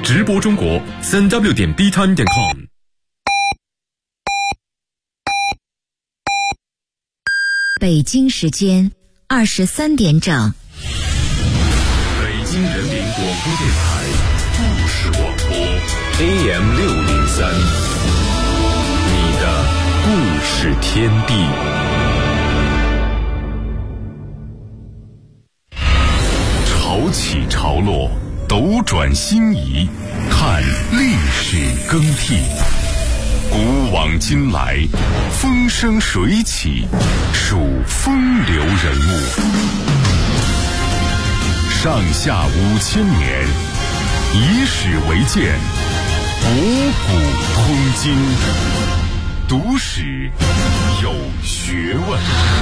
直播中国3w.btime.com。 北京时间23点整。 北京人民广播电台故事广播 AM603，你的故事天地。潮起潮落，斗转星移，看历史更替。古往今来，风生水起，数风流人物。上下5000年，以史为鉴，博古通今，读史有学问。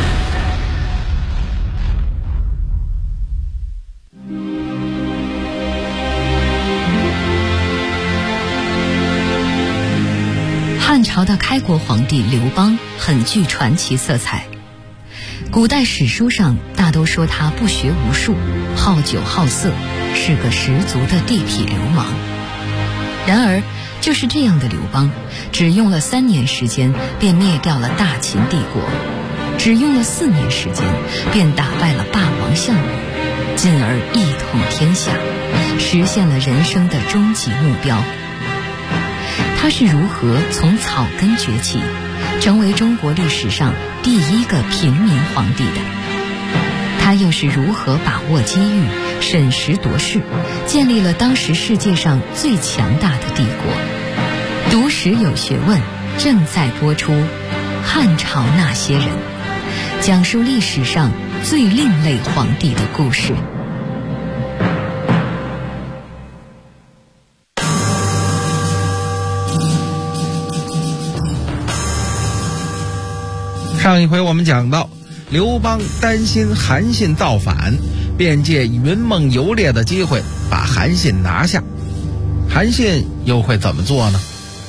汉朝的开国皇帝刘邦很具传奇色彩，古代史书上大都说他不学无术，好酒好色，是个十足的地痞流氓。然而就是这样的刘邦，只用了3年时间便灭掉了大秦帝国，只用了4年时间便打败了霸王项羽，进而一统天下，实现了人生的终极目标。他是如何从草根崛起，成为中国历史上第一个平民皇帝的？他又是如何把握机遇，审时度势，建立了当时世界上最强大的帝国？读史有学问，正在播出《汉朝那些人》，讲述历史上最另类皇帝的故事。 上一回我们讲到，刘邦担心韩信造反，便借云梦游猎的机会把韩信拿下。韩信又会怎么做呢？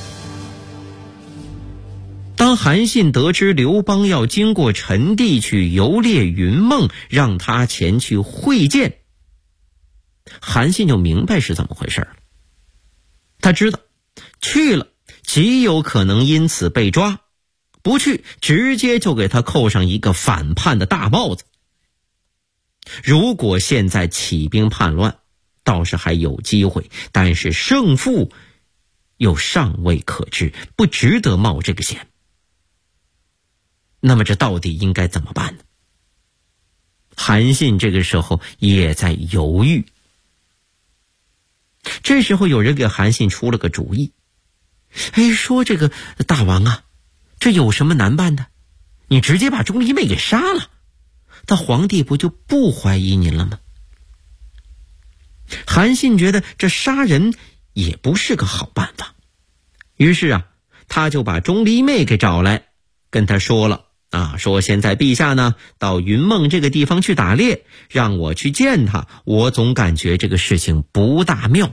当韩信得知刘邦要经过陈地去游猎云梦，让他前去会见，韩信就明白是怎么回事了。他知道去了极有可能因此被抓，不去直接就给他扣上一个反叛的大帽子。如果现在起兵叛乱，倒是还有机会，但是胜负又尚未可知，不值得冒这个险。那么这到底应该怎么办呢？韩信这个时候也在犹豫。这时候有人给韩信出了个主意，说这个大王啊，这有什么难办的？你直接把钟离昧给杀了，那皇帝不就不怀疑您了吗？韩信觉得这杀人也不是个好办法，于是他就把钟离昧给找来，跟他说了说现在陛下呢到云梦这个地方去打猎，让我去见他，我总感觉这个事情不大妙。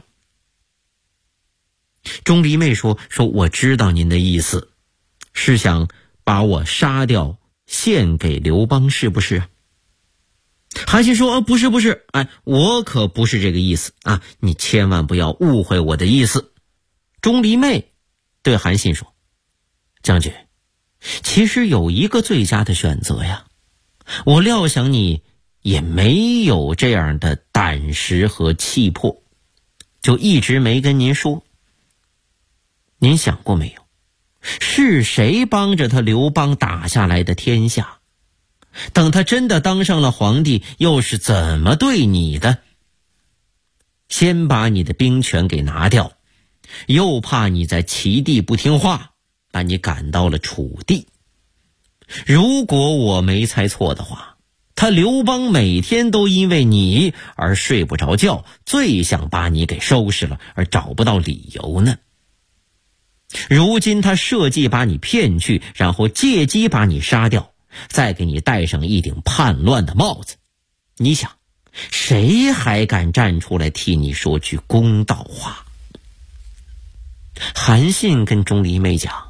钟离昧说我知道您的意思，是想把我杀掉献给刘邦是不是？韩信说不是，我可不是这个意思你千万不要误会我的意思。钟离昧对韩信说，将军，其实有一个最佳的选择呀，我料想你也没有这样的胆识和气魄，就一直没跟您说。您想过没有，是谁帮着他刘邦打下来的天下？等他真的当上了皇帝，又是怎么对你的？先把你的兵权给拿掉，又怕你在齐地不听话，把你赶到了楚地。如果我没猜错的话，他刘邦每天都因为你而睡不着觉，最想把你给收拾了，而找不到理由呢。如今他设计把你骗去，然后借机把你杀掉，再给你戴上一顶叛乱的帽子，你想谁还敢站出来替你说句公道话？韩信跟钟离昧讲，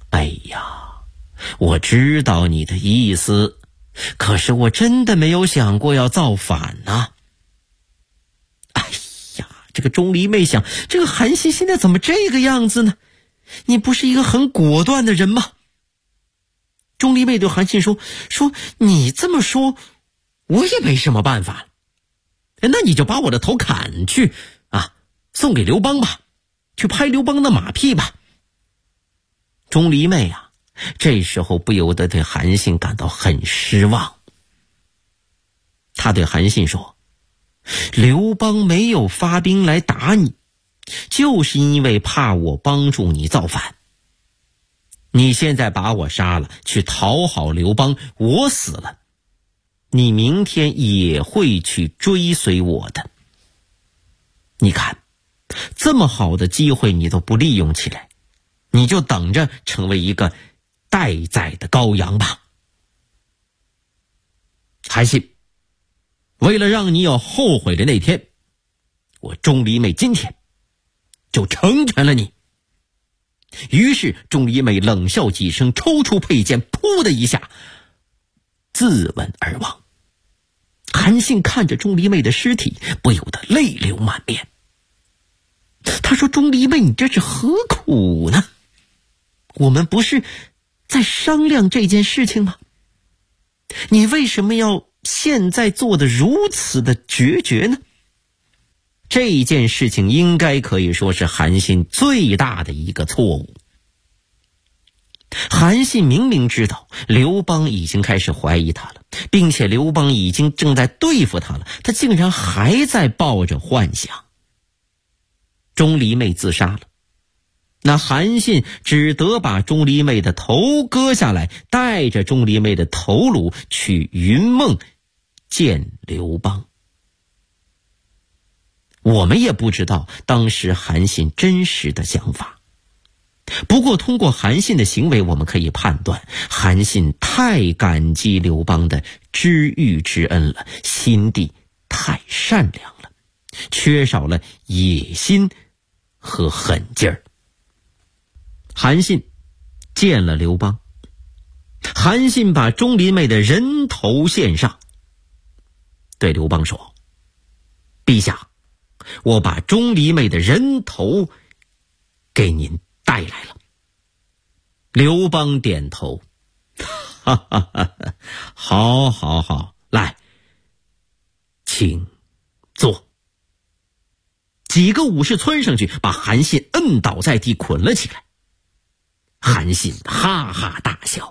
我知道你的意思，可是我真的没有想过要造反这个钟离妹想，这个韩信现在怎么这个样子呢？你不是一个很果断的人吗？钟离妹对韩信说你这么说我也没什么办法，那你就把我的头砍去啊，送给刘邦吧，去拍刘邦的马屁吧。钟离妹啊，这时候不由得对韩信感到很失望。他对韩信说，刘邦没有发兵来打你，就是因为怕我帮助你造反。你现在把我杀了，去讨好刘邦，我死了，你明天也会去追随我的。你看，这么好的机会你都不利用起来，你就等着成为一个待宰的羔羊吧。韩信，为了让你有后悔的那天，我钟离妹今天就成全了你。于是钟离妹冷笑几声，抽出佩剑，噗的一下自刎而亡。韩信看着钟离妹的尸体，不由得泪流满面。他说，钟离妹，你这是何苦呢？我们不是在商量这件事情吗？你为什么要现在做得如此的决绝呢？这件事情应该可以说是韩信最大的一个错误。韩信明明知道刘邦已经开始怀疑他了，并且刘邦已经正在对付他了，他竟然还在抱着幻想。钟离妹自杀了，那韩信只得把钟离妹的头割下来，带着钟离妹的头颅去云梦见刘邦。我们也不知道当时韩信真实的想法，不过通过韩信的行为，我们可以判断韩信太感激刘邦的知遇之恩了，心地太善良了，缺少了野心和狠劲儿。韩信见了刘邦，韩信把钟离妹的人头献上，对刘邦说，陛下，我把钟离妹的人头给您带来了。刘邦点头，哈哈哈，好好好，来，请坐。几个武士窜上去，把韩信摁倒在地，捆了起来。韩信哈哈大笑，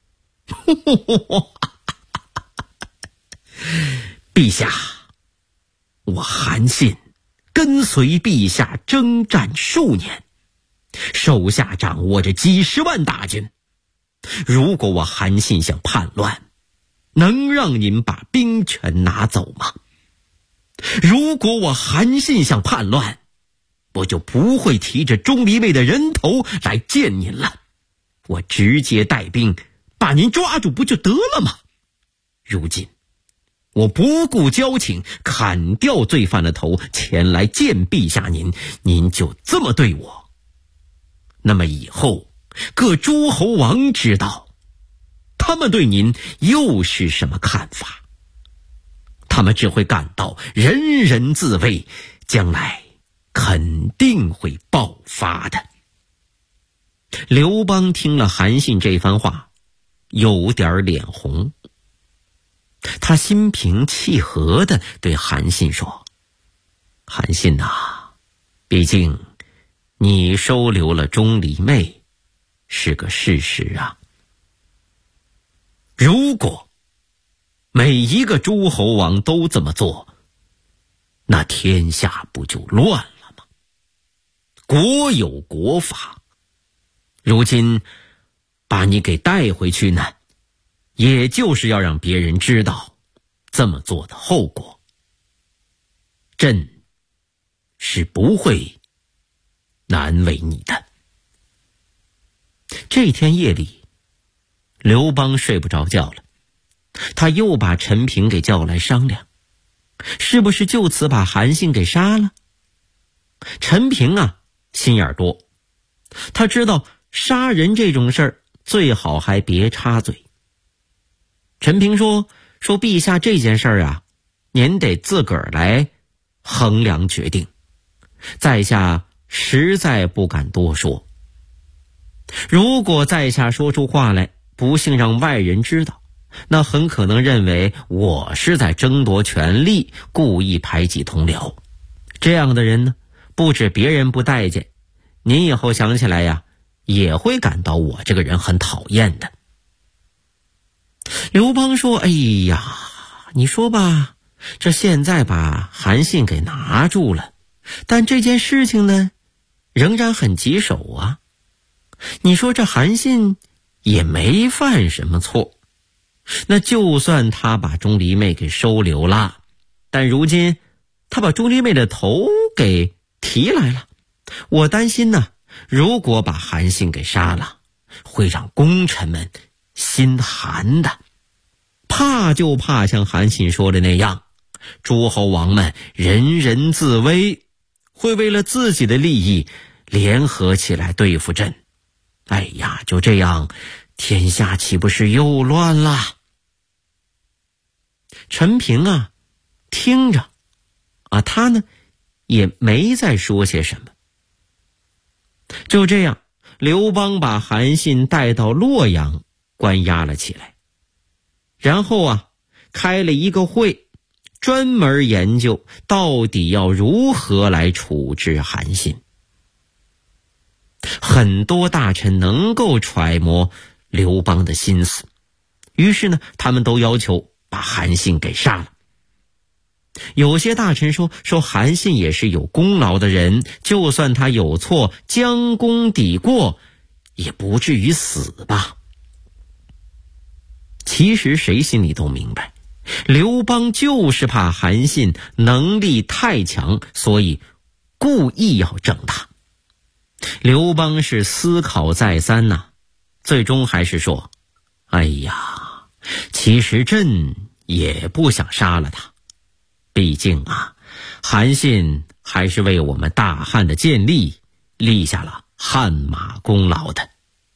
陛下，我韩信跟随陛下征战数年，手下掌握着几十万大军，如果我韩信想叛乱，能让您把兵权拿走吗？如果我韩信想叛乱，我就不会提着钟离妹的人头来见您了，我直接带兵把您抓住不就得了吗？如今我不顾交情，砍掉罪犯的头，前来见陛下您，您就这么对我，那么以后各诸侯王知道他们对您又是什么看法？他们只会感到人人自危，将来肯定会爆发的。刘邦听了韩信这番话，有点脸红。他心平气和地对韩信说，韩信呐，毕竟你收留了钟离妹是个事实啊。如果每一个诸侯王都这么做，那天下不就乱了吗？国有国法，如今把你给带回去呢，也就是要让别人知道这么做的后果。朕是不会难为你的。这天夜里，刘邦睡不着觉了，他又把陈平给叫来商量，是不是就此把韩信给杀了？陈平啊，心眼多，他知道杀人这种事儿最好还别插嘴。陈平说陛下，这件事儿啊，您得自个儿来衡量决定， 在下实在不敢多说。如果在下说出话来，不幸让外人知道，那很可能认为我是在争夺权力，故意排挤同僚。这样的人呢，不止别人不待见，您以后想起来呀，也会感到我这个人很讨厌的。刘邦说，哎呀，你说吧，这现在把韩信给拿住了，但这件事情呢，仍然很棘手啊。你说这韩信也没犯什么错，那就算他把钟离昧给收留了，但如今他把钟离昧的头给提来了，我担心呢，如果把韩信给杀了，会让功臣们心寒的。怕就怕像韩信说的那样，诸侯王们人人自危，会为了自己的利益联合起来对付朕。哎呀，就这样，天下岂不是又乱了？陈平啊，听着啊，他呢也没再说些什么。就这样，刘邦把韩信带到洛阳关押了起来，然后啊开了一个会，专门研究到底要如何来处置韩信。很多大臣能够揣摩刘邦的心思，于是呢，他们都要求把韩信给杀了。有些大臣说韩信也是有功劳的人，就算他有错，将功抵过，也不至于死吧。其实谁心里都明白，刘邦就是怕韩信能力太强，所以故意要整他。刘邦是思考再三呐，最终还是说，哎呀，其实朕也不想杀了他，毕竟啊，韩信还是为我们大汉的建立立下了汗马功劳的。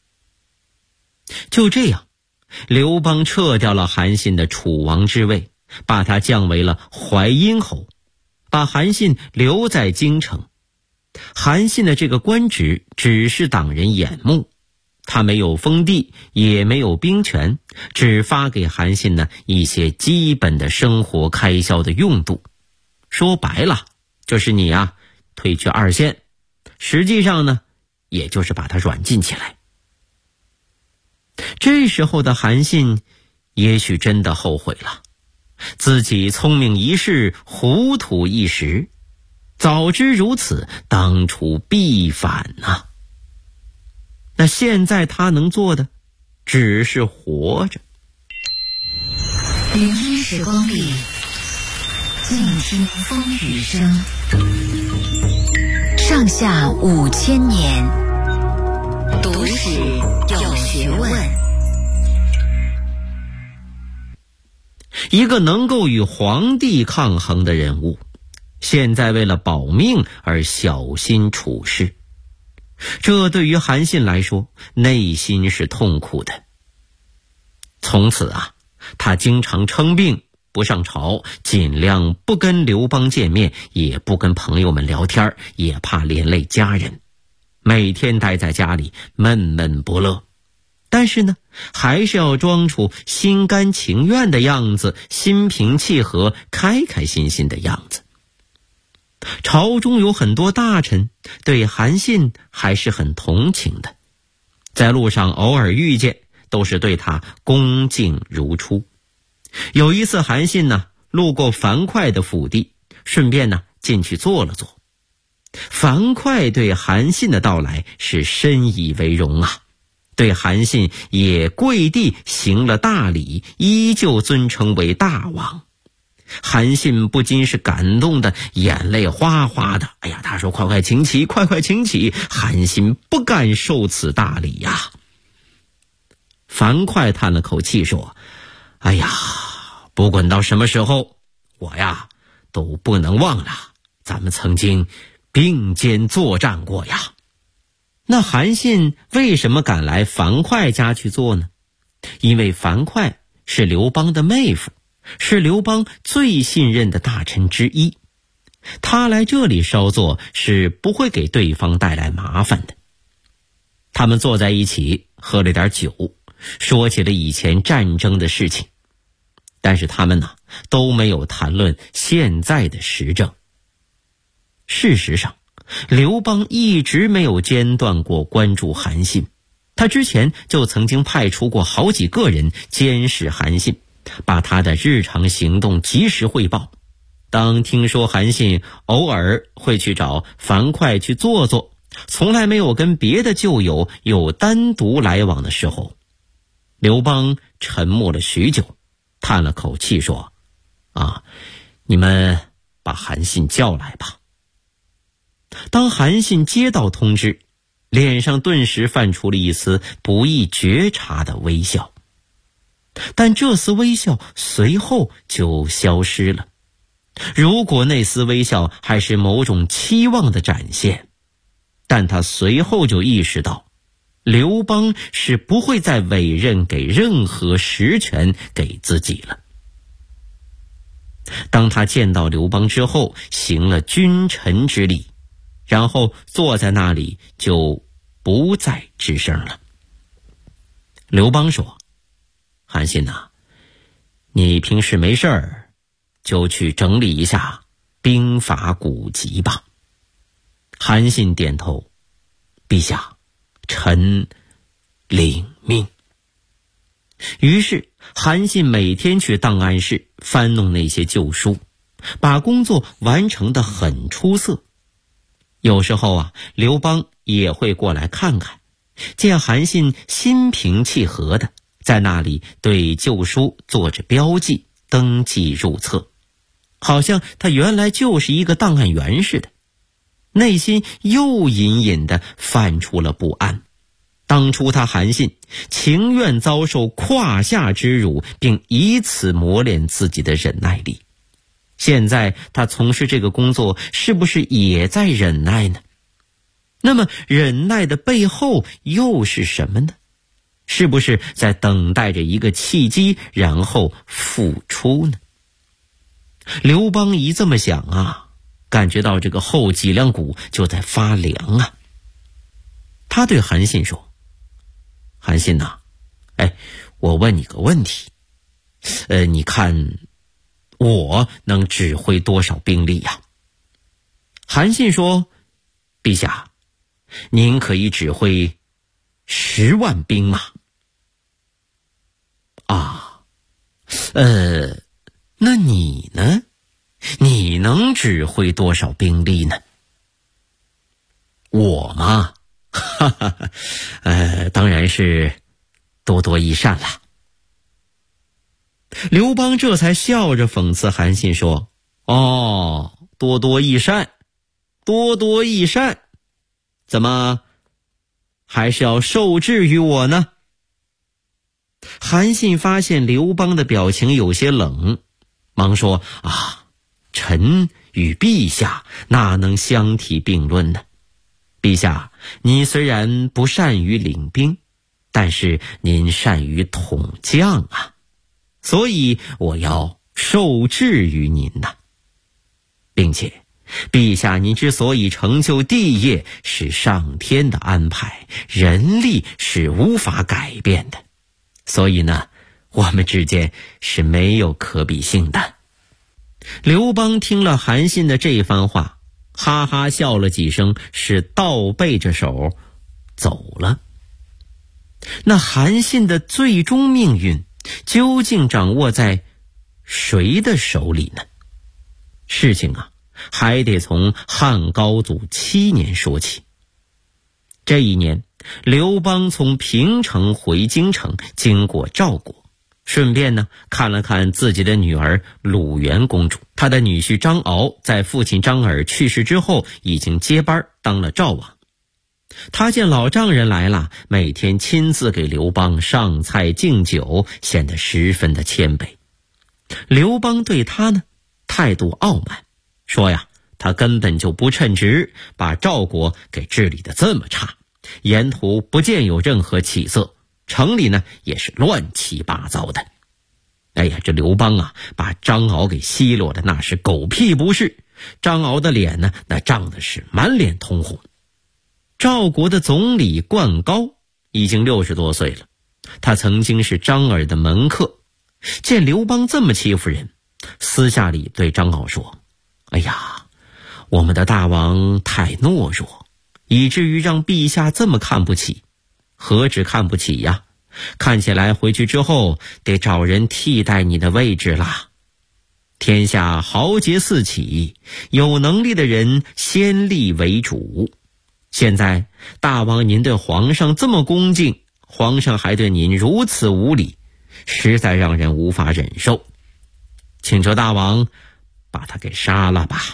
就这样，刘邦撤掉了韩信的楚王之位，把他降为了淮阴侯，把韩信留在京城。韩信的这个官职只是挡人眼目，他没有封地，也没有兵权，只发给韩信呢一些基本的生活开销的用度。说白了，就是你啊退去二线，实际上呢，也就是把他软禁起来。这时候的韩信也许真的后悔了，自己聪明一世，糊涂一时，早知如此，当初必反啊。那现在他能做的只是活着。 聆听时光里，静听风雨声。上下5000年，读史有学问。 一个能够与皇帝抗衡的人物，现在为了保命而小心处事，这对于韩信来说，内心是痛苦的。从此啊，他经常称病不上朝，尽量不跟刘邦见面，也不跟朋友们聊天，也怕连累家人，每天待在家里闷闷不乐。但是呢，还是要装出心甘情愿的样子，心平气和，开开心心的样子。朝中有很多大臣对韩信还是很同情的，在路上偶尔遇见，都是对他恭敬如初。有一次韩信呢路过樊哙的府邸，顺便呢进去坐了坐。樊哙对韩信的到来是深以为荣啊，对韩信也跪地行了大礼，依旧尊称为大王。韩信不禁是感动的眼泪哗哗的，哎呀，他说快快请起，快快请起，韩信不敢受此大礼呀。樊哙叹了口气说，哎呀，不管到什么时候，我呀都不能忘了咱们曾经并肩作战过呀。那韩信为什么敢来樊哙家去做呢？因为樊哙是刘邦的妹夫，是刘邦最信任的大臣之一。 他来这里稍作是不会给对方带来麻烦的。他们坐在一起喝了点酒，说起了以前战争的事情，但是他们都没有谈论现在的时政。事实上，刘邦一直没有间断过关注韩信，他之前就曾经派出过好几个人监视韩信，把他的日常行动及时汇报。当听说韩信偶尔会去找樊哙去坐坐，从来没有跟别的旧友有单独来往的时候，刘邦沉默了许久，叹了口气说：你们把韩信叫来吧。当韩信接到通知，脸上顿时泛出了一丝不易觉察的微笑，但这丝微笑随后就消失了。如果那丝微笑还是某种期望的展现，但他随后就意识到，刘邦是不会再委任给任何实权给自己了。当他见到刘邦之后，行了君臣之礼，然后坐在那里就不再吱声了。刘邦说：韩信你平时没事儿就去整理一下兵法古籍吧。韩信点头：陛下，臣领命。于是韩信每天去档案室翻弄那些旧书，把工作完成得很出色。有时候刘邦也会过来看看，见韩信心平气和的在那里对旧书做着标记，登记入册，好像他原来就是一个档案员似的，内心又隐隐地泛出了不安。当初他韩信情愿遭受胯下之辱，并以此磨练自己的忍耐力，现在他从事这个工作，是不是也在忍耐呢？那么忍耐的背后又是什么呢？是不是在等待着一个契机，然后付出呢？刘邦一这么想感觉到这个后脊梁骨就在发凉他对韩信说：韩信我问你个问题，你看我能指挥多少兵力呀？韩信说：陛下，您可以指挥10万兵马。那你呢？你能指挥多少兵力呢？我嘛，当然是多多益善了。刘邦这才笑着讽刺韩信说：多多益善，多多益善，怎么还是要受制于我呢？韩信发现刘邦的表情有些冷，忙说：臣与陛下哪能相提并论呢？陛下，您虽然不善于领兵，但是您善于统将所以我要受制于您并且陛下您之所以成就帝业，是上天的安排，人力是无法改变的，所以我们之间是没有可比性的。刘邦听了韩信的这番话，哈哈笑了几声，是倒背着手走了。那韩信的最终命运究竟掌握在谁的手里呢？事情还得从汉高祖7年说起。这一年，刘邦从平城回京城，经过赵国，顺便看了看自己的女儿鲁元公主。他的女婿张敖在父亲张耳去世之后，已经接班当了赵王。他见老丈人来了，每天亲自给刘邦上菜敬酒，显得十分的谦卑。刘邦对他态度傲慢，说他根本就不称职，把赵国给治理得这么差，沿途不见有任何起色，城里也是乱七八糟的。这刘邦把张敖给奚落的那是狗屁不是， 张敖的脸呢，那涨的是满脸通红。赵国的总理灌高已经60多岁了，他曾经是张耳的门客，见刘邦这么欺负人，私下里对张敖说：哎呀，我们的大王太懦弱，以至于让陛下这么看不起。何止看不起呀，看起来回去之后得找人替代你的位置啦。天下豪杰四起，有能力的人先立为主。现在大王您对皇上这么恭敬，皇上还对您如此无礼，实在让人无法忍受。请求大王把他给杀了吧。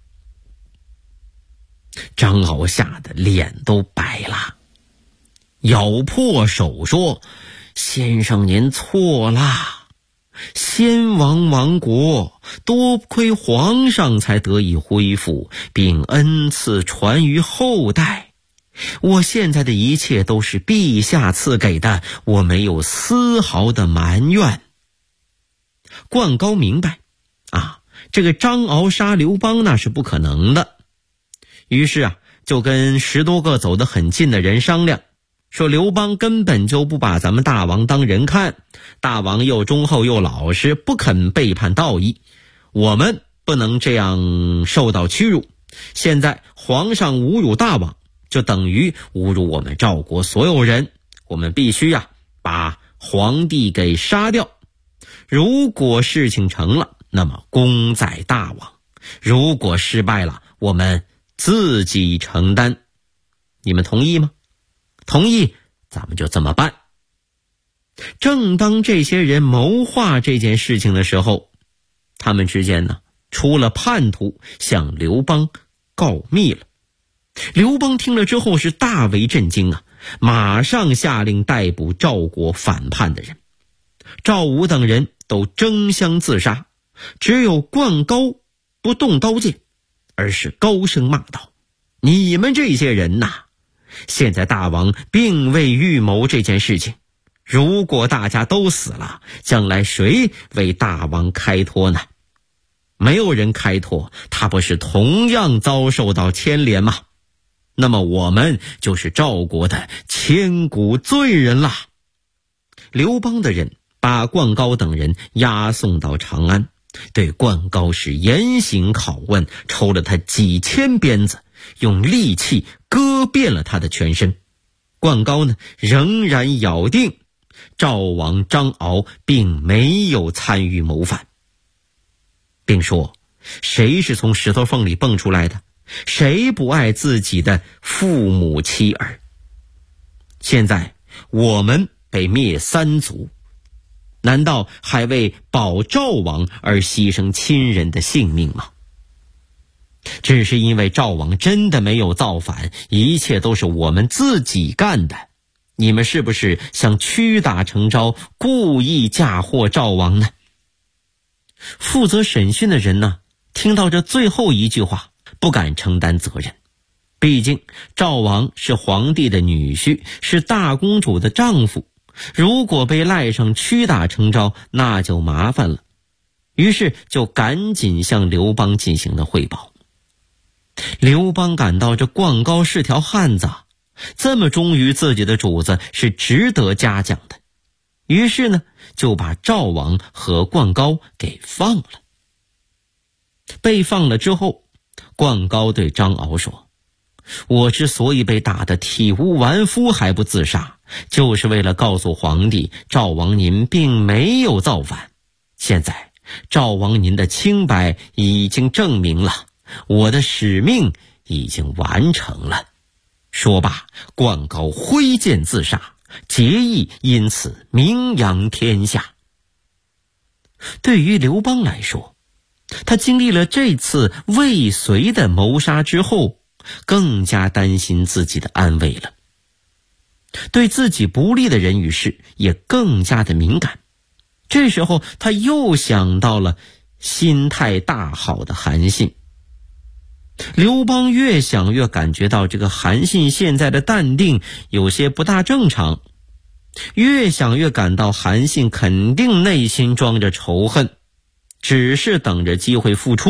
张敖吓得脸都白了，咬破手说：先生您错了，先王亡国，多亏皇上才得以恢复，并恩赐传于后代。我现在的一切都是陛下赐给的，我没有丝毫的埋怨。灌高明白这个张敖杀刘邦那是不可能的，于是就跟10多个走得很近的人商量，说刘邦根本就不把咱们大王当人看，大王又忠厚又老实，不肯背叛道义，我们不能这样受到屈辱。现在皇上侮辱大王，就等于侮辱我们赵国所有人，我们必须把皇帝给杀掉。如果事情成了，那么功在大王；如果失败了，我们自己承担。你们同意吗？同意，咱们就这么办。正当这些人谋划这件事情的时候，他们之间呢出了叛徒，向刘邦告密了。刘邦听了之后是大为震惊马上下令逮捕赵国反叛的人。赵武等人都争相自杀，只有灌高不动刀剑，而是高声骂道：你们这些人现在大王并未预谋这件事情，如果大家都死了，将来谁为大王开脱呢？没有人开脱，他不是同样遭受到牵连吗？那么我们就是赵国的千古罪人了。刘邦的人把灌高等人押送到长安，对灌高是严刑拷问，抽了他几千鞭子，用利器割遍了他的全身。灌高呢，仍然咬定赵王张敖并没有参与谋反，并说谁是从石头缝里蹦出来的？谁不爱自己的父母妻儿？现在我们被灭3族，难道还为保赵王而牺牲亲人的性命吗？只是因为赵王真的没有造反，一切都是我们自己干的。你们是不是想屈打成招，故意嫁祸赵王呢？负责审讯的人呢，听到这最后一句话，不敢承担责任。毕竟赵王是皇帝的女婿，是大公主的丈夫，如果被赖上屈打成招，那就麻烦了。于是就赶紧向刘邦进行了汇报。刘邦感到这灌高是条汉子，这么忠于自己的主子，是值得嘉奖的。于是呢，就把赵王和灌高给放了。被放了之后，灌高对张敖说：我之所以被打得体无完肤还不自杀，就是为了告诉皇帝，赵王您并没有造反。现在赵王您的清白已经证明了，我的使命已经完成了。说罢，灌高挥剑自杀，结义因此名扬天下。对于刘邦来说，他经历了这次未遂的谋杀之后，更加担心自己的安危了。对自己不利的人与事也更加的敏感。这时候他又想到了心态大好的韩信。刘邦越想越感觉到这个韩信现在的淡定有些不大正常，越想越感到韩信肯定内心装着仇恨，只是等着机会复出，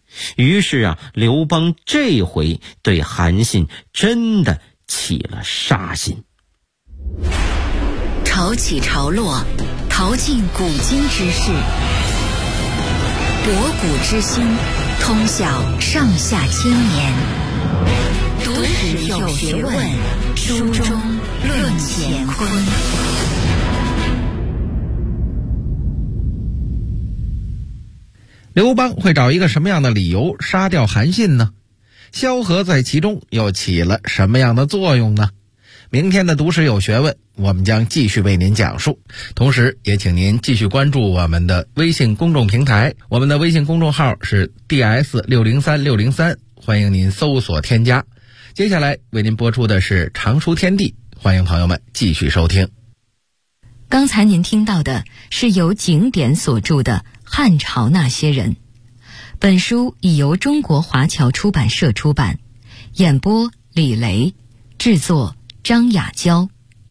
于是啊，刘邦这回对韩信真的起了杀心。 潮起潮落，淘尽古今之事，博古之今，通晓上下千年。读史有学问，书中论乾坤。 刘邦会找一个什么样的理由杀掉韩信呢？萧何在其中又起了什么样的作用呢？明天的读史有学问，我们将继续为您讲述，同时也请您继续关注我们的微信公众平台，我们的微信公众号是 DS603603，欢迎您搜索添加。接下来为您播出的是常书天地，欢迎朋友们继续收听。 刚才您听到的是由景典所著的《汉朝那些人》，本书已由中国华侨出版社出版，演播李雷，制作张雅娇。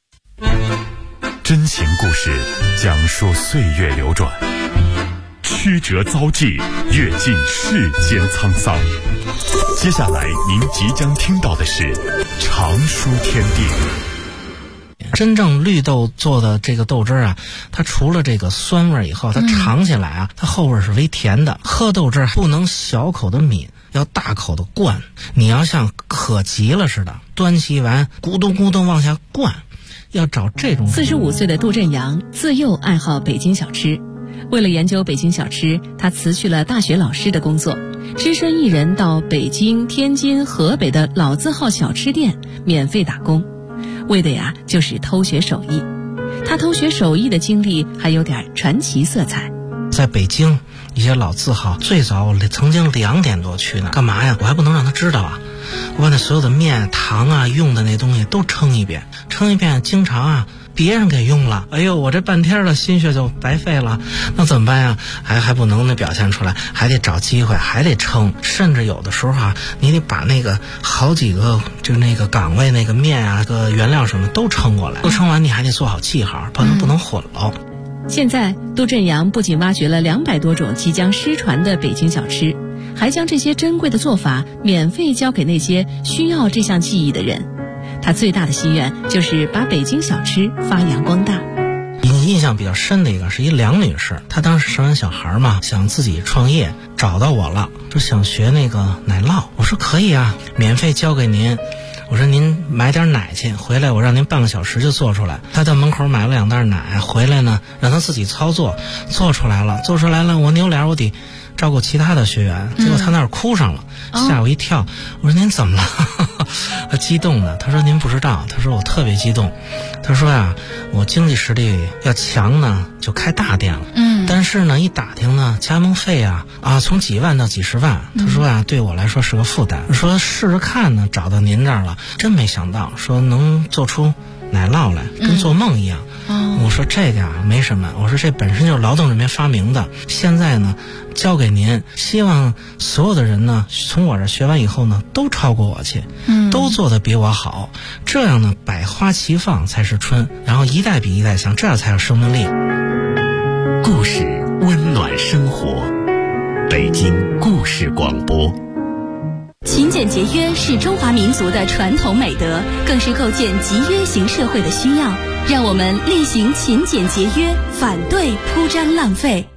真情故事讲述岁月流转，曲折遭际，阅尽世间沧桑。接下来您即将听到的是常书天地。 真正绿豆做的这个豆汁啊，它除了这个酸味以后，它尝起来啊，它后味是微甜的。喝豆汁不能小口的抿，要大口的灌。你要像渴急了似的，端起碗咕咚咕咚往下灌，要找这种。 45岁的杜振阳自幼爱好北京小吃，为了研究北京小吃，他辞去了大学老师的工作，只身一人到北京、天津、河北的老字号小吃店免费打工。为的呀，就是偷学手艺。他偷学手艺的经历还有点传奇色彩。 在北京一些老字号，最早我曾经2点多去呢，干嘛呀？我还不能让他知道啊！我把那所有的面、糖啊、用的那东西都称一遍，经常啊别人给用了，哎呦，我这半天的心血就白费了，那怎么办呀？还不能表现出来，还得找机会，还得称，甚至有的时候啊，你得把那个好几个就那个岗位那个面啊、个原料什么都称过来，都称完你还得做好记号，不能混喽。 现在杜振阳不仅挖掘了200多种即将失传的北京小吃，还将这些珍贵的做法免费教给那些需要这项技艺的人。他最大的心愿就是把北京小吃发扬光大。 印象比较深的一个是一梁女士，她当时生完小孩嘛，想自己创业，找到我了，说想学那个奶酪。我说可以啊，免费教给您。我说您买点奶去，回来我让您半个小时就做出来。他到门口买了2袋奶，回来呢让他自己操作，做出来了。我扭脸我得照顾其他的学员，结果他那儿哭上了，吓我一跳。我说您怎么了？他激动的，他说您不知道，他说我特别激动。他说呀，我经济实力要强呢，就开大店了。但是呢，一打听呢，加盟费啊从几万到几十万。他说呀，对我来说是个负担。说试试看呢，找到您这儿了，真没想到，说能做出奶酪来，跟做梦一样。我说这个啊没什么，我说这本身就是劳动人民发明的，现在呢交给您，希望所有的人呢从我这学完以后呢都超过我去，都做得比我好，这样呢百花齐放才是春，然后一代比一代强，这样才有生命力。 故事温暖生活，北京故事广播。 勤俭节约是中华民族的传统美德，更是构建集约型社会的需要。让我们厉行勤俭节约，反对铺张浪费。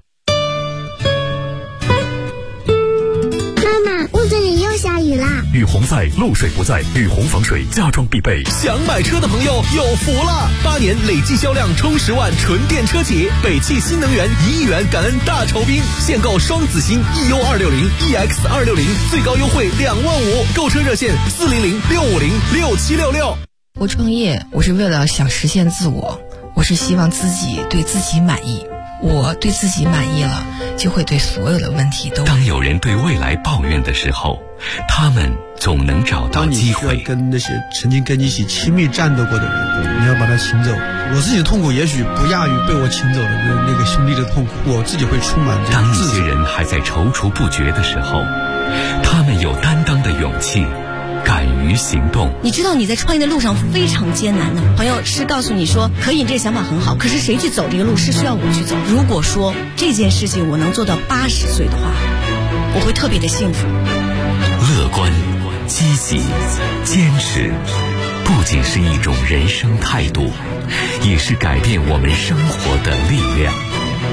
妈妈，屋子里又下雨啦！ 雨洪在，漏水不在，雨洪防水家装必备。 想买车的朋友有福了！8年累计销量冲10万纯电车企，北汽新能源1亿元感恩大酬宾，现购双子星 EU260、EX260，最高优惠2万5，购车热线400-650-6766。 我创业，我是为了想实现自我，我是希望自己对自己满意。我对自己满意了，就会对所有的问题都。 当有人对未来抱怨的时候，他们总能找到机会。 当你需要跟那些曾经跟你一起亲密战斗过的人，你要把他请走。我自己的痛苦也许不亚于被我请走的那个兄弟的痛苦，我自己会充满这当一些人还在踌躇不决的时候，他们有担当的勇气，敢于行动。 你知道你在创业的路上非常艰难的，朋友是告诉你说可以，这个想法很好，可是谁去走这个路是需要我去走。如果说这件事情我能做到80岁的话， 我会特别的幸福。 乐观、积极、坚持，不仅是一种人生态度，也是改变我们生活的力量。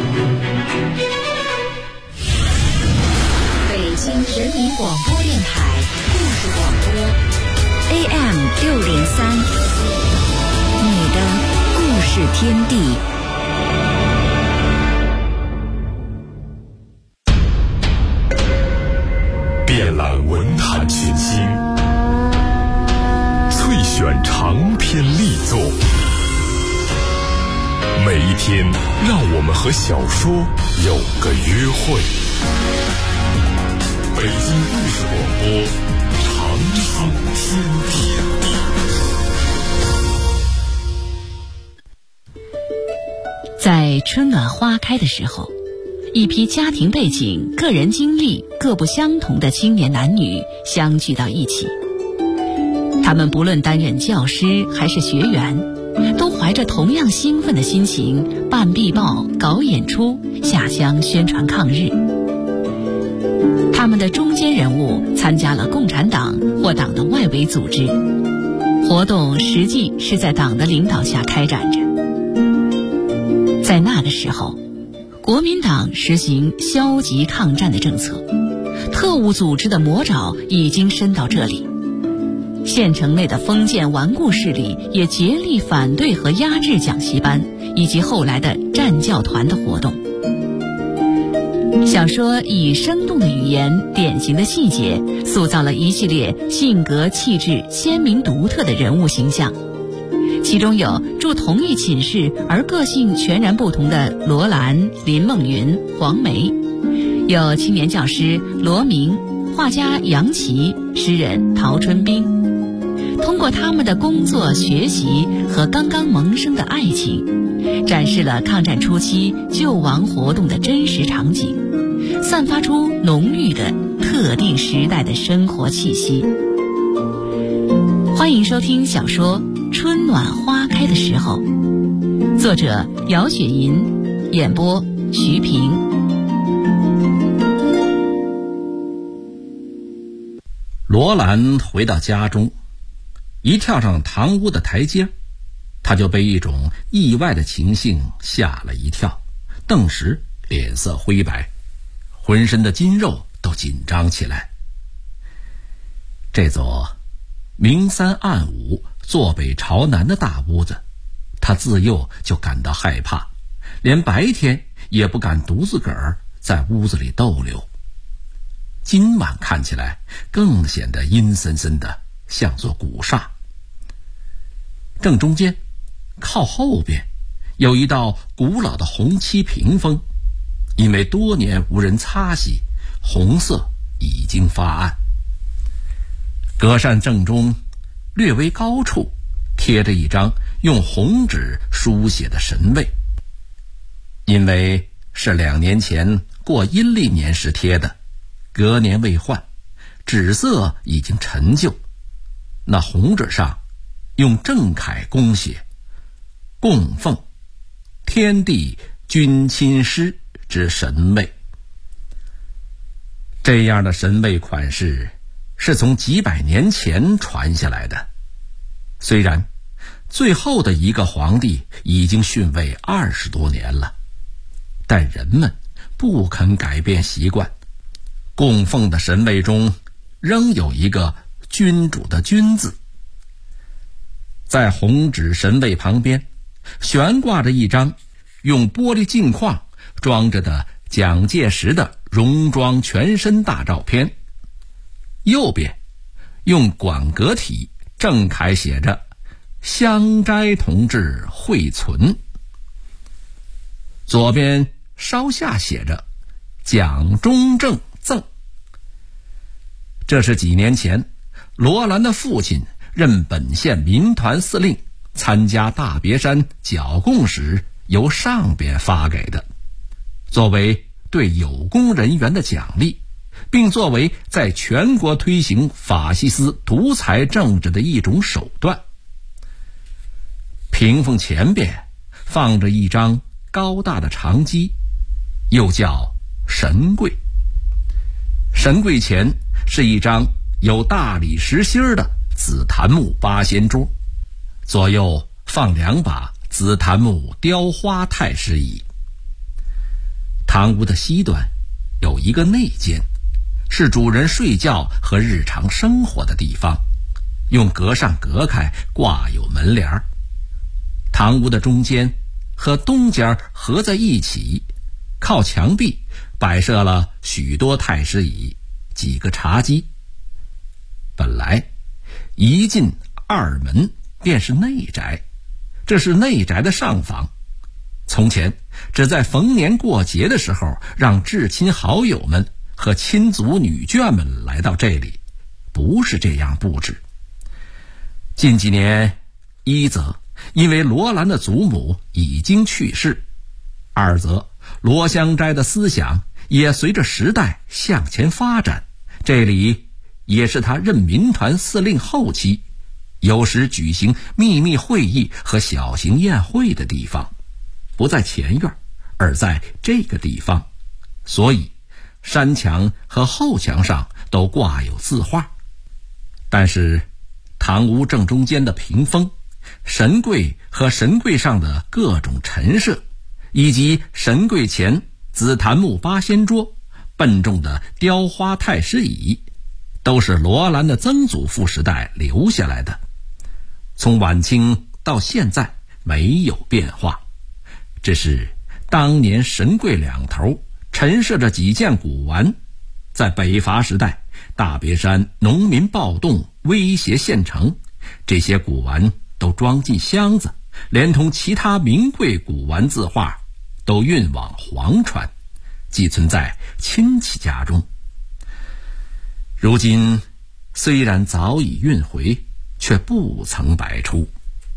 北京人民广播电台故事广播 AM603，你的故事天地。 遍览文坛群星，萃选长篇力作，每一天让我们和小说有个约会。北京故事广播，长青天地。 在春暖花开的时候，一批家庭背景、个人经历各不相同的青年男女相聚到一起。他们不论担任教师还是学员，都怀着同样兴奋的心情办壁报、搞演出、下乡宣传抗日。他们的中坚人物参加了共产党或党的外围组织，活动实际是在党的领导下开展着。在那个时候，国民党实行消极抗战的政策，特务组织的魔爪已经伸到这里。县城内的封建顽固势力也竭力反对和压制讲习班以及后来的战教团的活动。小说以生动的语言、典型的细节，塑造了一系列性格气质鲜明独特的人物形象。其中有住同一寝室而个性全然不同的罗兰、林梦云、黄梅，有青年教师罗明、画家杨琦、诗人陶春冰。通过他们的工作、学习和刚刚萌生的爱情，展示了抗战初期救亡活动的真实场景，散发出浓郁的特定时代的生活气息。欢迎收听小说《春暖花开的时候》，作者姚雪银，演播徐平。 罗兰回到家中，一跳上堂屋的台阶，他就被一种意外的情形吓了一跳，顿时脸色灰白，浑身的筋肉都紧张起来。这座明三暗五、坐北朝南的大屋子，他自幼就感到害怕，连白天也不敢独自个儿在屋子里逗留。今晚看起来更显得阴森森的，像座古刹。正中间靠后边有一道古老的红漆屏风，因为多年无人擦洗，红色已经发暗。隔扇正中略微高处贴着一张用红纸书写的神位，因为是2年前过阴历年时贴的，隔年未换，纸色已经陈旧。那红纸上用正楷公写供奉天地君亲师之神位。这样的神位款式是从几百年前传下来的，虽然最后的一个皇帝已经逊位20多年了，但人们不肯改变习惯，供奉的神位中仍有一个君主的君字。在红纸神位旁边悬挂着一张用玻璃镜框装着的蒋介石的戎装全身大照片，右边用馆阁体正楷写着香斋同志惠存，左边稍下写着蒋中正赠。这是几年前罗兰的父亲任本县民团司令，参加大别山剿共时由上边发给的，作为对有功人员的奖励，并作为在全国推行法西斯独裁政治的一种手段。屏风前边放着一张高大的长机，又叫神柜。 神柜前是一张有大理石心的紫檀木八仙桌，左右放2把紫檀木雕花太师椅。堂屋的西端有一个内间，是主人睡觉和日常生活的地方，用隔扇隔开，挂有门帘。堂屋的中间和东间合在一起，靠墙壁摆设了许多太师椅，几个茶几。本来一进2门便是内宅，这是内宅的上房。从前只在逢年过节的时候，让至亲好友们和亲族女眷们来到这里，不是这样布置。近几年，一则因为罗兰的祖母已经去世，二则罗香斋的思想也随着时代向前发展，这里也是他任民团司令后期有时举行秘密会议和小型宴会的地方，不在前院，而在这个地方，所以山墙和后墙上都挂有字画。但是堂屋正中间的屏风、神柜和神柜上的各种陈设，以及神柜前紫檀木八仙桌、笨重的雕花太师椅，都是罗兰的曾祖父时代留下来的，从晚清到现在没有变化。只是当年神柜两头陈设着几件古玩，在北伐时代大别山农民暴动威胁县城，这些古玩都装进箱子，连同其他名贵古玩字画都运往黄川，寄存在亲戚家中。如今虽然早已运回，却不曾摆出。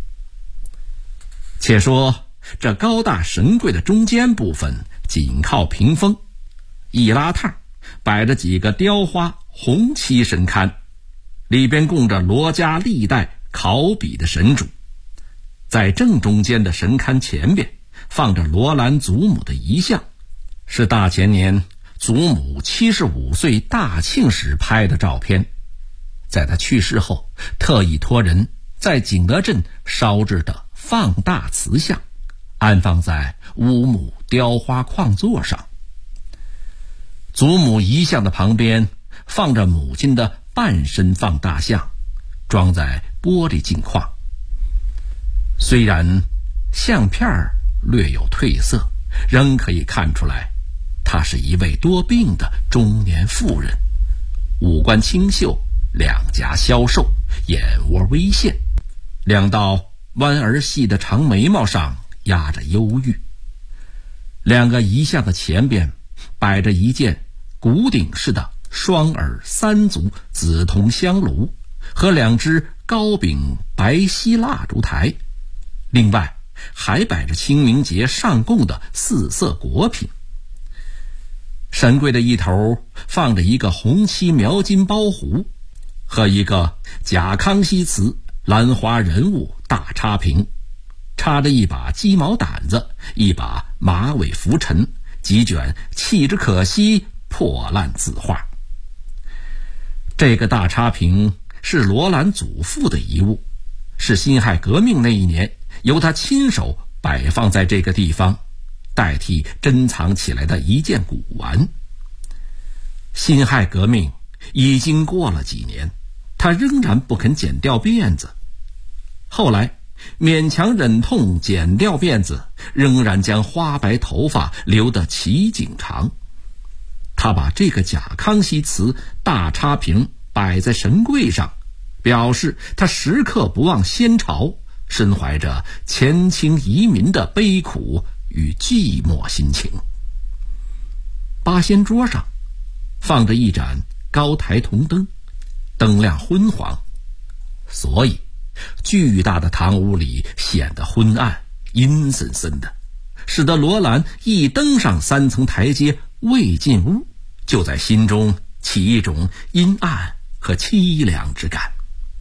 且说这高大神柜的中间部分紧靠屏风，一拉趟摆着几个雕花红漆神龛，里边供着罗家历代考比的神主。在正中间的神龛前边放着罗兰祖母的遗像，是大前年祖母75岁大庆时拍的照片，在他去世后特意托人在景德镇烧制的放大瓷像，安放在乌木雕花框座上。祖母遗像的旁边放着母亲的半身放大像，装在玻璃镜框。虽然相片略有褪色，仍可以看出来她是一位多病的中年妇人，五官清秀，两颊消瘦，眼窝微陷，两道弯而细的长眉毛上压着忧郁。两个遗像的前边摆着一件古鼎式的双耳三足紫铜香炉和两只高柄白锡蜡烛台，另外还摆着清明节上供的4色果品。神柜的一头放着一个红漆描金包壶和一个贾康熙瓷兰花人物大插瓶，插着一把鸡毛掸子，一把马尾拂尘，几卷弃之可惜破烂字画。这个大插瓶是罗兰祖父的遗物，是辛亥革命那一年由他亲手摆放在这个地方，代替珍藏起来的一件古玩。辛亥革命已经过了几年，他仍然不肯剪掉辫子，后来勉强忍痛剪掉辫子，仍然将花白头发留得齐颈长。他把这个贾康熙瓷大插瓶摆在神柜上，表示他时刻不忘先朝，深怀着前清遗民的悲苦与寂寞心情。八仙桌上放着一盏高台铜灯，灯亮昏黄，所以巨大的堂屋里显得昏暗阴森森的，使得罗兰一登上3层台阶未进屋，就在心中起一种阴暗和凄凉之感。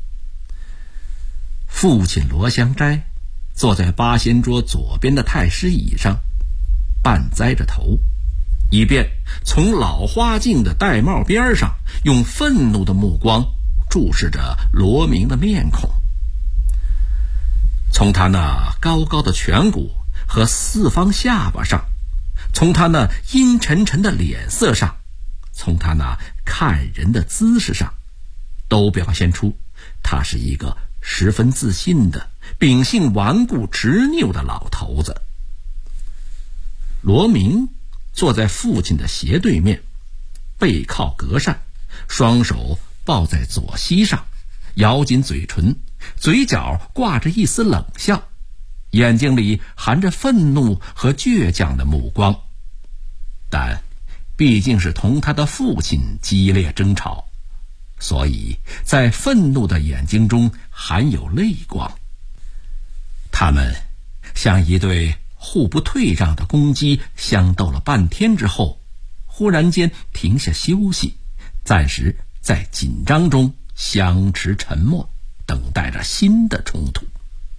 父亲罗香斋坐在八仙桌左边的太师椅上，半栽着头， 以便从老花镜的玳瑁边上用愤怒的目光注视着罗明的面孔。从他那高高的颧骨和四方下巴上，从他那阴沉沉的脸色上，从他那看人的姿势上，都表现出他是一个十分自信的、秉性顽固执拗的老头子。罗明坐在父亲的斜对面，背靠隔扇，双手抱在左膝上，咬紧嘴唇，嘴角挂着一丝冷笑，眼睛里含着愤怒和倔强的目光。但毕竟是同他的父亲激烈争吵，所以在愤怒的眼睛中含有泪光。他们像一对互不退让的公鸡，相斗了半天之后，忽然间停下休息，暂时在紧张中相持沉默，等待着新的冲突。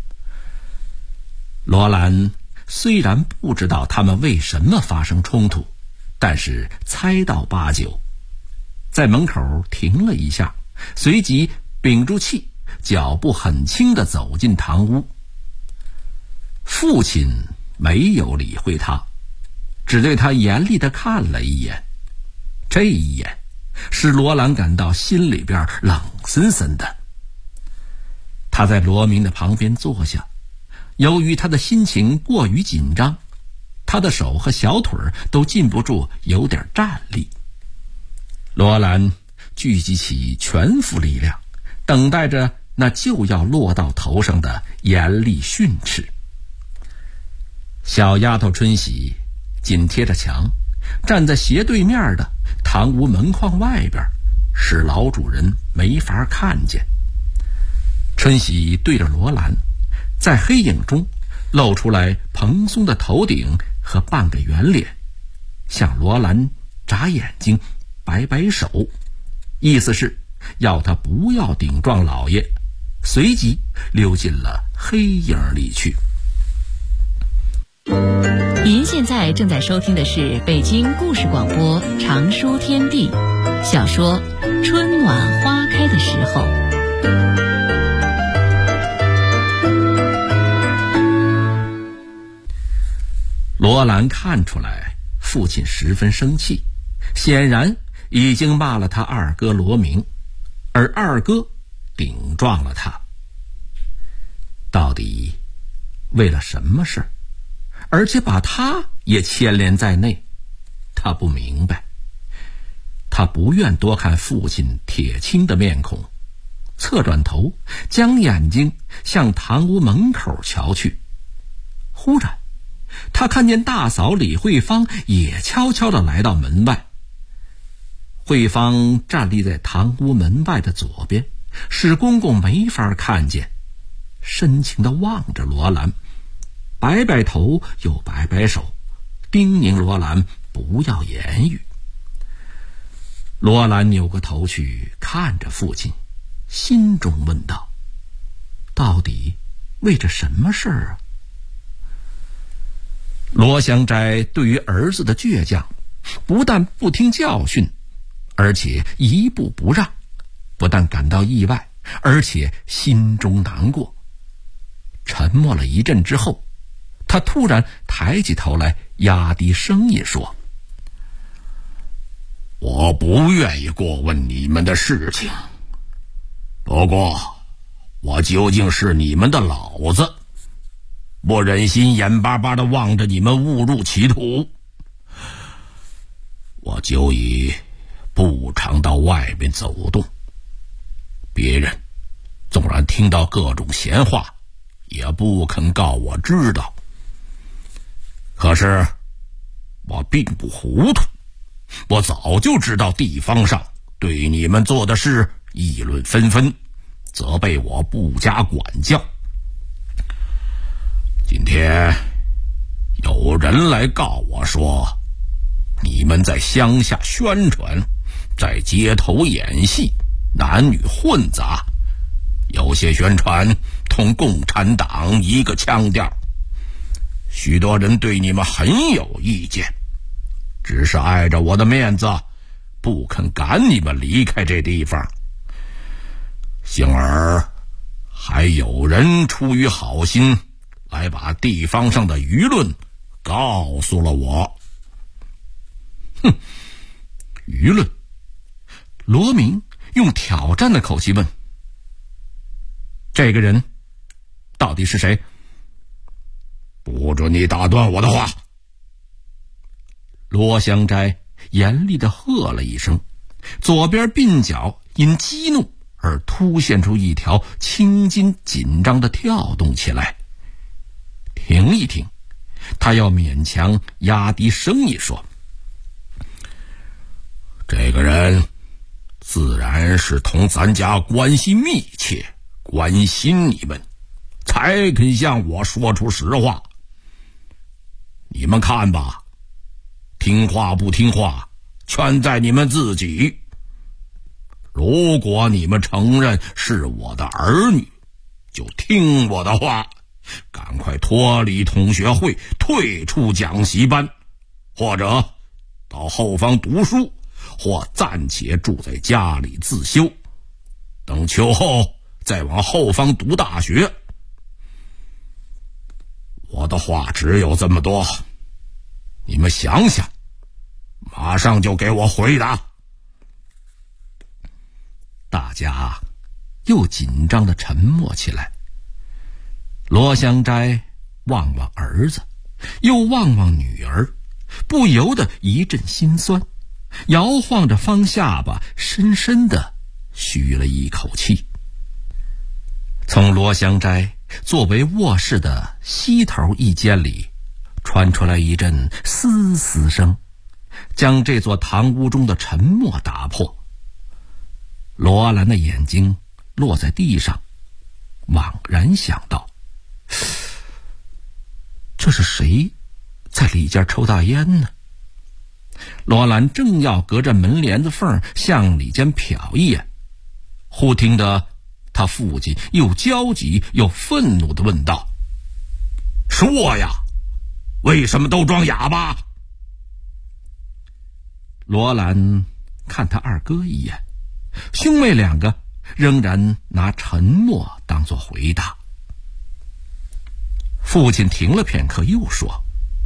罗兰虽然不知道他们为什么发生冲突，但是猜到八九，在门口停了一下，随即屏住气，脚步很轻地走进堂屋。父亲没有理会他，只对他严厉地看了一眼。这一眼使罗兰感到心里边冷森森的。他在罗明的旁边坐下，由于他的心情过于紧张，他的手和小腿都禁不住有点站立。罗兰聚集起全副力量，等待着那就要落到头上的严厉训斥。小丫头春喜紧贴着墙，站在斜对面的堂屋门框外边，使老主人没法看见。春喜对着罗兰，在黑影中露出来蓬松的头顶和半个圆脸，向罗兰眨眼睛，摆摆手，意思是要他不要顶撞老爷，随即溜进了黑影里去。 您现在正在收听的是北京故事广播长书天地小说《春暖花开的时候》。 罗兰看出来父亲十分生气，显然已经骂了他二哥罗明，而二哥顶撞了他。到底为了什么事，而且把他也牵连在内，他不明白。他不愿多看父亲铁青的面孔，侧转头将眼睛向堂屋门口瞧去。忽然他看见大嫂李慧芳也悄悄地来到门外。慧芳站立在堂屋门外的左边，使公公没法看见，深情地望着罗兰，摆摆头又摆摆手，叮咛罗兰不要言语。罗兰扭过头去看着父亲，心中问道：到底为着什么事儿啊？罗香斋对于儿子的倔强，不但不听教训，而且一步不让，不但感到意外，而且心中难过。沉默了一阵之后，他突然抬起头来，压低声音说： 我不愿意过问你们的事情，不过我究竟是你们的老子，不忍心眼巴巴地望着你们误入歧途。我久已不常到外面走动，别人纵然听到各种闲话，也不肯告我知道。可是我并不糊涂，我早就知道地方上对你们做的事议论纷纷，责备我不加管教。今天有人来告我说，你们在乡下宣传，在街头演戏，男女混杂，有些宣传同共产党一个腔调，许多人对你们很有意见。 只是碍着我的面子，不肯赶你们离开这地方。幸而还有人出于好心来把地方上的舆论告诉了我。哼，舆论？罗明用挑战的口气问：这个人到底是谁？不准你打断我的话！罗香斋严厉地喝了一声，左边鬓角因激怒而凸现出一条青筋，紧张地跳动起来。停一停，他要勉强压低声音说：这个人自然是同咱家关系密切，关心你们，才肯向我说出实话。你们看吧，听话不听话全在你们自己。如果你们承认是我的儿女，就听我的话，赶快脱离同学会，退出讲习班，或者到后方读书，或暂且住在家里自修，等秋后再往后方读大学。我的话只有这么多，你们想想，马上就给我回答。大家又紧张地沉默起来。罗香斋望望儿子，又望望女儿，不由得一阵心酸，摇晃着方下巴，深深地吁了一口气。从罗香斋作为卧室的西头一间里传出来一阵嘶嘶声，将这座堂屋中的沉默打破。罗兰的眼睛落在地上，惘然想到，这是谁在里间抽大烟呢？罗兰正要隔着门帘子缝向里间瞟一眼，忽听得他父亲又焦急又愤怒地问道：说呀，为什么都装哑巴？罗兰看他二哥一眼，兄妹两个仍然拿沉默当作回答。父亲停了片刻，又说：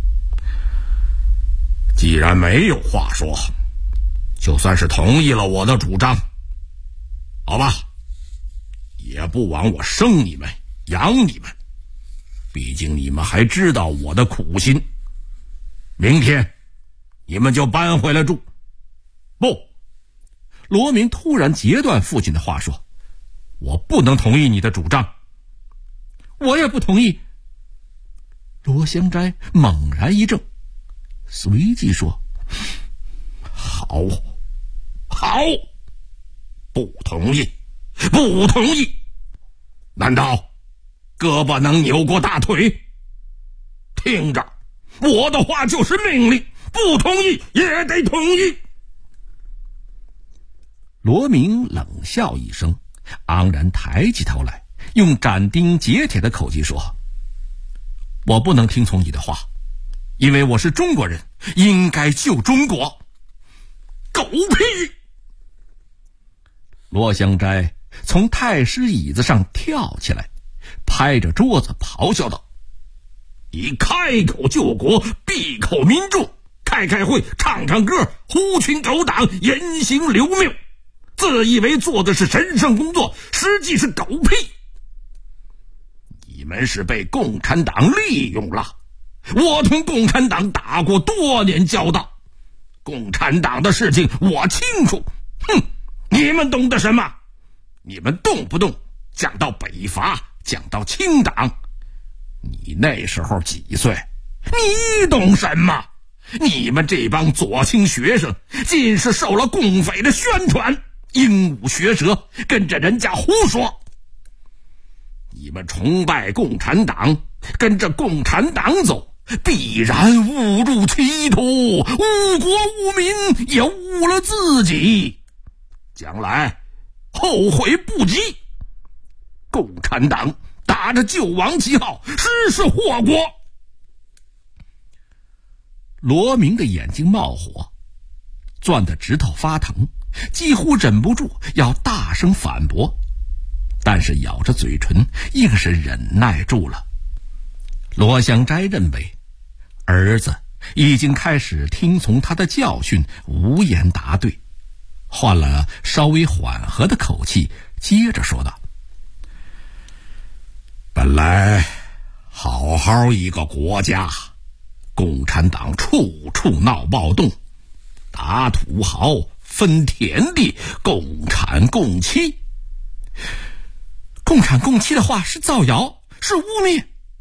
既然没有话说，就算是同意了我的主张，好吧，也不枉我生你们养你们，毕竟你们还知道我的苦心。明天你们就搬回来住。不，罗明突然截断父亲的话说：我不能同意你的主张。我也不同意。罗香斋猛然一怔，随即说：好，不同意，不同意。难道胳膊能扭过大腿？听着，我的话就是命令，不同意也得同意。罗明冷笑一声，昂然抬起头来，用斩钉截铁的口气说：我不能听从你的话，因为我是中国人，应该救中国。狗屁！罗香斋从太师椅子上跳起来，拍着桌子咆哮道：你开口救国，闭口民众，开会，唱歌，狐群狗党，言行留命，自以为做的是神圣工作，实际是狗屁。你们是被共产党利用了，我同共产党打过多年交道，共产党的事情我清楚。哼，你们懂得什么？你们动不动讲到北伐，讲到清党。你那时候几岁？你懂什么？你们这帮左倾学生尽是受了共匪的宣传，鹦鹉学舌，跟着人家胡说。你们崇拜共产党，跟着共产党走，必然误入歧途，误国误民，也误了自己，将来后悔不及。共产党打着救亡旗号，实是祸国。 罗明的眼睛冒火，攥得指头发疼，几乎忍不住要大声反驳，但是咬着嘴唇，硬是忍耐住了。罗香斋认为儿子已经开始听从他的教训，无言答对，换了稍微缓和的口气，接着说道： 本来好好一个国家，共产党处处闹暴动，打土豪，分田地，共产共妻。 共产共妻的话是造谣，是污蔑。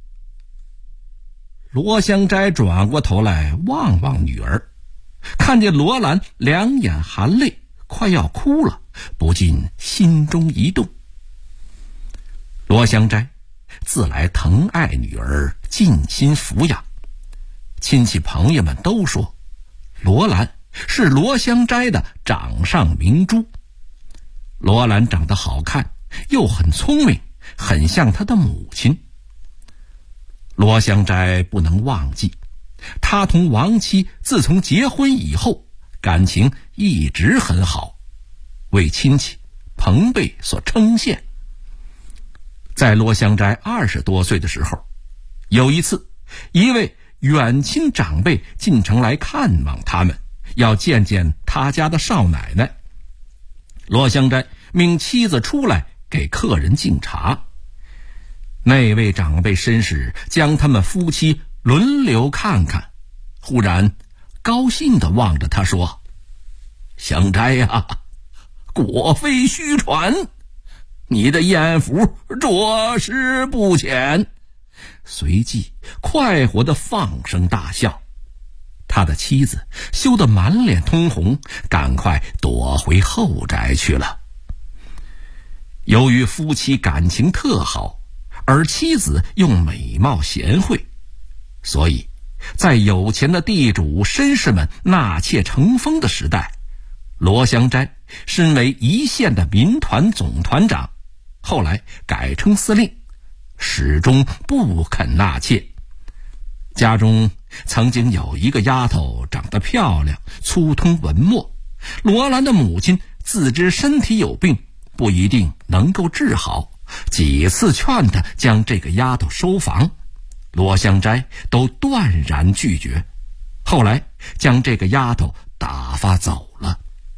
罗香斋转过头来望望女儿，看见罗兰两眼含泪，快要哭了，不禁心中一动。罗香斋自来疼爱女儿，尽心抚养，亲戚朋友们都说罗兰是罗香斋的掌上明珠。罗兰长得好看，又很聪明，很像他的母亲。罗香斋不能忘记，他同亡妻自从结婚以后，感情一直很好，为亲戚朋辈所称羡。在罗香斋20多岁的时候，有一次，一位远亲长辈进城来看望他们，要见见他家的少奶奶。罗香斋命妻子出来给客人敬茶。那位长辈绅士将他们夫妻轮流看看，忽然高兴地望着他说：香斋呀，果非虚传，你的艳福着实不浅。随即快活地放声大笑。他的妻子羞得满脸通红，赶快躲回后宅去了。由于夫妻感情特好，而妻子又美貌贤惠，所以在有钱的地主绅士们纳妾成风的时代，罗香斋身为一线的民团总团长，后来改称司令，始终不肯纳妾。家中曾经有一个丫头长得漂亮，粗通文墨，罗兰的母亲自知身体有病，不一定能够治好，几次劝他将这个丫头收房，罗香斋都断然拒绝，后来将这个丫头打发走了。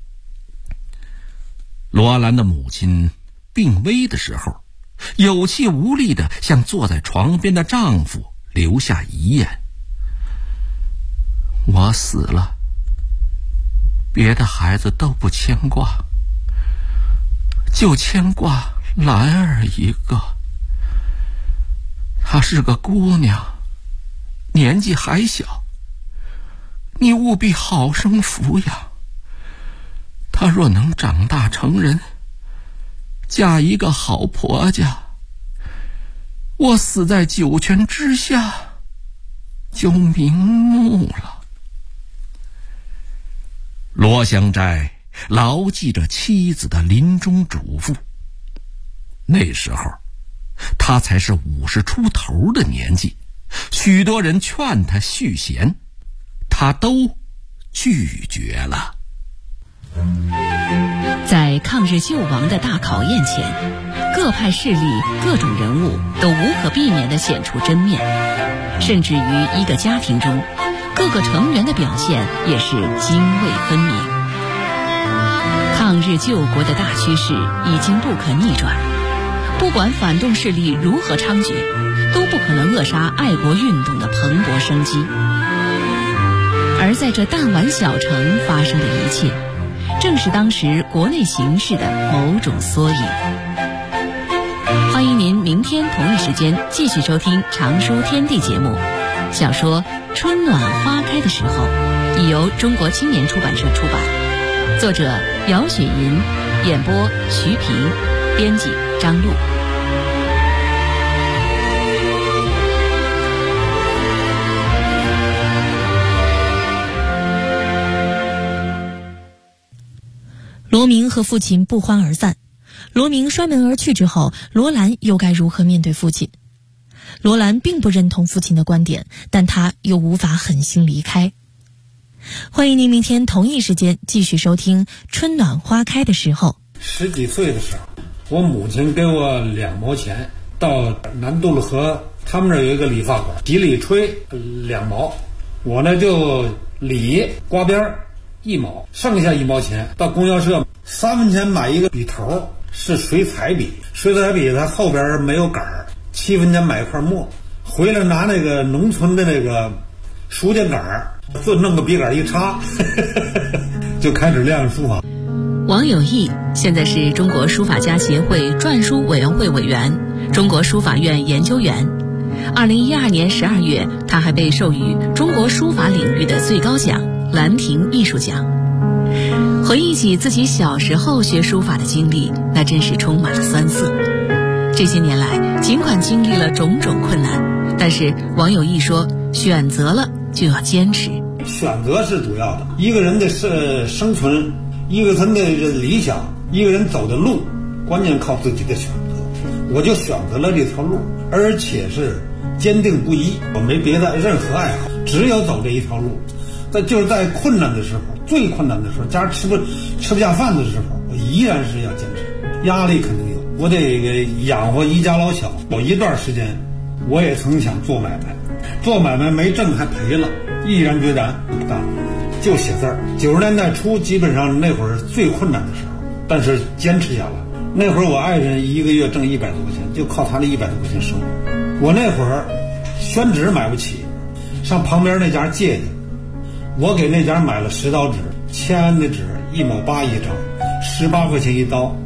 罗兰的母亲病危的时候，有气无力地向坐在床边的丈夫留下遗言：我死了，别的孩子都不牵挂，就牵挂兰儿一个。她是个姑娘，年纪还小，你务必好生抚养。她若能长大成人，嫁一个好婆家，我死在九泉之下就瞑目了。罗香斋牢记着妻子的临终嘱咐，那时候他才是50出头的年纪，许多人劝他续弦，他都拒绝了。 在抗日救亡的大考验前，各派势力、各种人物都无可避免地显出真面，甚至于一个家庭中，各个成员的表现也是泾渭分明。抗日救国的大趋势已经不可逆转，不管反动势力如何猖獗，都不可能扼杀爱国运动的蓬勃生机。而在这弹丸小城发生的一切，正是当时国内形势的某种缩影。欢迎您明天同一时间继续收听《常书天地》节目。小说《春暖花开的时候》已由中国青年出版社出版，作者姚雪银，演播徐平，编辑张璐。 罗明和父亲不欢而散。罗明摔门而去之后，罗兰又该如何面对父亲？罗兰并不认同父亲的观点，但他又无法狠心离开。 欢迎您明天同一时间继续收听《春暖花开的时候》。 10几岁的时候，我母亲给我2毛钱，到南渡了河，他们这儿有一个理发馆，洗理吹2毛，我呢就理刮边1毛，剩下1毛钱到供销社3分钱买一个笔头，是水彩笔，水彩笔它后边没有杆儿，7分钱买一块墨，回来拿那个农村的那个书架杆儿，就弄个笔杆一插就开始练书法。 王有义现在是中国书法家协会篆书委员会委员、中国书法院研究员。2012年12月，他还被授予中国书法领域的最高奖兰亭艺术奖。回忆起自己小时候学书法的经历，那真是充满了酸涩。这些年来，尽管经历了种种困难，但是王有义说，选择了就要坚持。 选择是主要的，一个人的生存，一个人的理想，一个人走的路，关键靠自己的选择。我就选择了这条路，而且是坚定不移，我没别的任何爱好，只有走这一条路。就是在困难的时候，最困难的时候，家吃不下饭的时候，我依然是要坚持。压力肯定有，我得养活一家老小。有一段时间，我也曾想做买卖，做买卖没挣还赔了，毅然决然不干了，就写字儿。90年代初，基本上那会儿最困难的时候，但是坚持下来。那会儿我爱人1个月挣100多块钱，就靠他那100多块钱生活。我那会儿宣纸买不起，上旁边那家借去。我给那家买了10刀纸，签的纸1毛8一张，18块钱一刀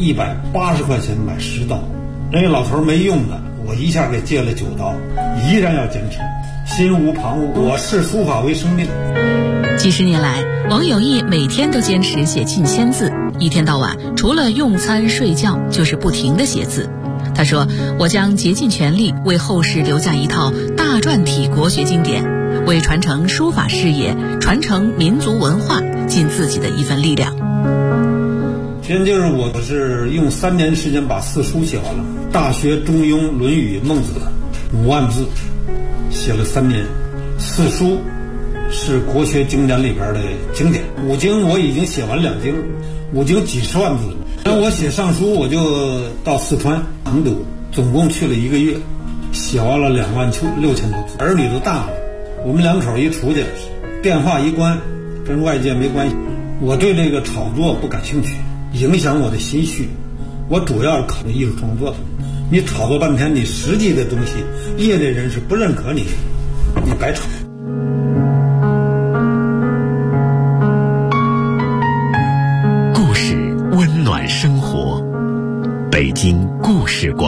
，180块钱买10刀。人家老头没用的，我一下给借了9刀，依然要坚持，心无旁骛。我视书法为生命。 几十年来，王有义每天都坚持写近1000字，一天到晚除了用餐睡觉，就是不停地写字。他说：“我将竭尽全力为后世留下一套大篆体国学经典，为传承书法事业、传承民族文化尽自己的一份力量。” 现就是我是用3年时间把4书写完了，《大学》《中庸》《论语》《孟子》5万字，写了3年。4书是国学经典里边的经典，5经我已经写完2经，5经几十万字。然后我写上书，我就到四川成都，总共去了1个月，写完了26000多字。儿女都大了，我们2口一出去，电话一关，跟外界没关系。我对这个炒作不感兴趣，影响我的心绪。我主要是考虑艺术创作的。你炒作半天，你实际的东西，业内人士不认可你，你白炒。 故事温暖生活，北京故事馆。